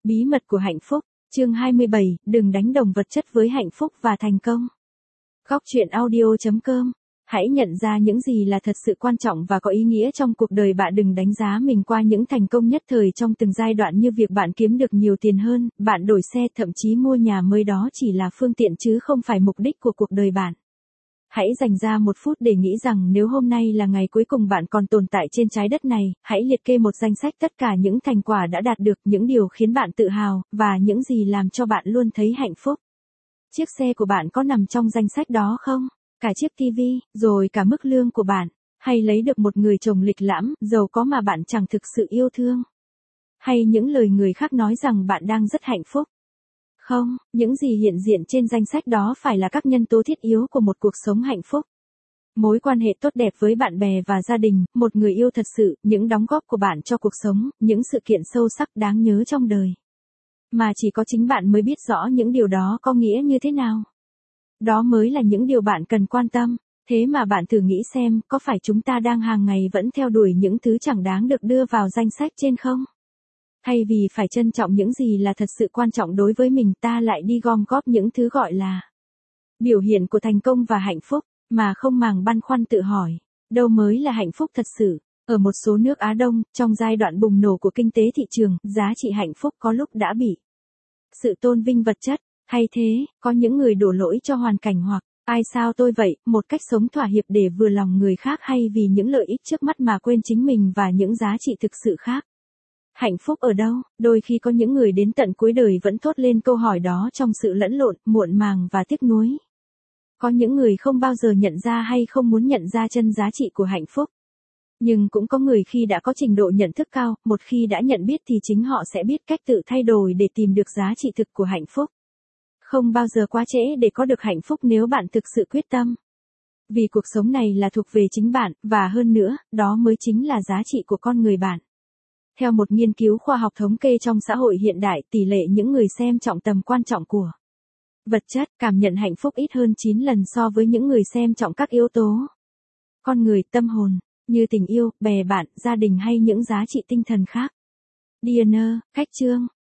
Bí mật của hạnh phúc, chương 27, đừng đánh đồng vật chất với hạnh phúc và thành công. Góc truyện audio.com. Hãy nhận ra những gì là thật sự quan trọng và có ý nghĩa trong cuộc đời bạn. Đừng đánh giá mình qua những thành công nhất thời trong từng giai đoạn, như việc bạn kiếm được nhiều tiền hơn, bạn đổi xe, thậm chí mua nhà mới. Đó chỉ là phương tiện chứ không phải mục đích của cuộc đời bạn. Hãy dành ra một phút để nghĩ rằng nếu hôm nay là ngày cuối cùng bạn còn tồn tại trên trái đất này, hãy liệt kê một danh sách tất cả những thành quả đã đạt được, những điều khiến bạn tự hào, và những gì làm cho bạn luôn thấy hạnh phúc. Chiếc xe của bạn có nằm trong danh sách đó không? Cả chiếc TV, rồi cả mức lương của bạn, hay lấy được một người chồng lịch lãm, giàu có mà bạn chẳng thực sự yêu thương? Hay những lời người khác nói rằng bạn đang rất hạnh phúc? Không, những gì hiện diện trên danh sách đó phải là các nhân tố thiết yếu của một cuộc sống hạnh phúc. Mối quan hệ tốt đẹp với bạn bè và gia đình, một người yêu thật sự, những đóng góp của bạn cho cuộc sống, những sự kiện sâu sắc đáng nhớ trong đời. Mà chỉ có chính bạn mới biết rõ những điều đó có nghĩa như thế nào. Đó mới là những điều bạn cần quan tâm. Thế mà bạn thử nghĩ xem, có phải chúng ta đang hàng ngày vẫn theo đuổi những thứ chẳng đáng được đưa vào danh sách trên không? Thay vì phải trân trọng những gì là thật sự quan trọng đối với mình, ta lại đi gom góp những thứ gọi là biểu hiện của thành công và hạnh phúc, mà không màng băn khoăn tự hỏi, đâu mới là hạnh phúc thật sự? Ở một số nước Á Đông, trong giai đoạn bùng nổ của kinh tế thị trường, giá trị hạnh phúc có lúc đã bị sự tôn vinh vật chất. Hay thế, có những người đổ lỗi cho hoàn cảnh hoặc ai sao tôi vậy, một cách sống thỏa hiệp để vừa lòng người khác, hay vì những lợi ích trước mắt mà quên chính mình và những giá trị thực sự khác. Hạnh phúc ở đâu? Đôi khi có những người đến tận cuối đời vẫn thốt lên câu hỏi đó trong sự lẫn lộn, muộn màng và tiếc nuối. Có những người không bao giờ nhận ra hay không muốn nhận ra chân giá trị của hạnh phúc. Nhưng cũng có người khi đã có trình độ nhận thức cao, một khi đã nhận biết thì chính họ sẽ biết cách tự thay đổi để tìm được giá trị thực của hạnh phúc. Không bao giờ quá trễ để có được hạnh phúc nếu bạn thực sự quyết tâm. Vì cuộc sống này là thuộc về chính bạn, và hơn nữa, đó mới chính là giá trị của con người bạn. Theo một nghiên cứu khoa học thống kê, trong xã hội hiện đại, tỷ lệ những người xem trọng tầm quan trọng của vật chất, cảm nhận hạnh phúc ít hơn 9 lần so với những người xem trọng các yếu tố con người, tâm hồn, như tình yêu, bè bạn, gia đình hay những giá trị tinh thần khác. Diener, Cách chương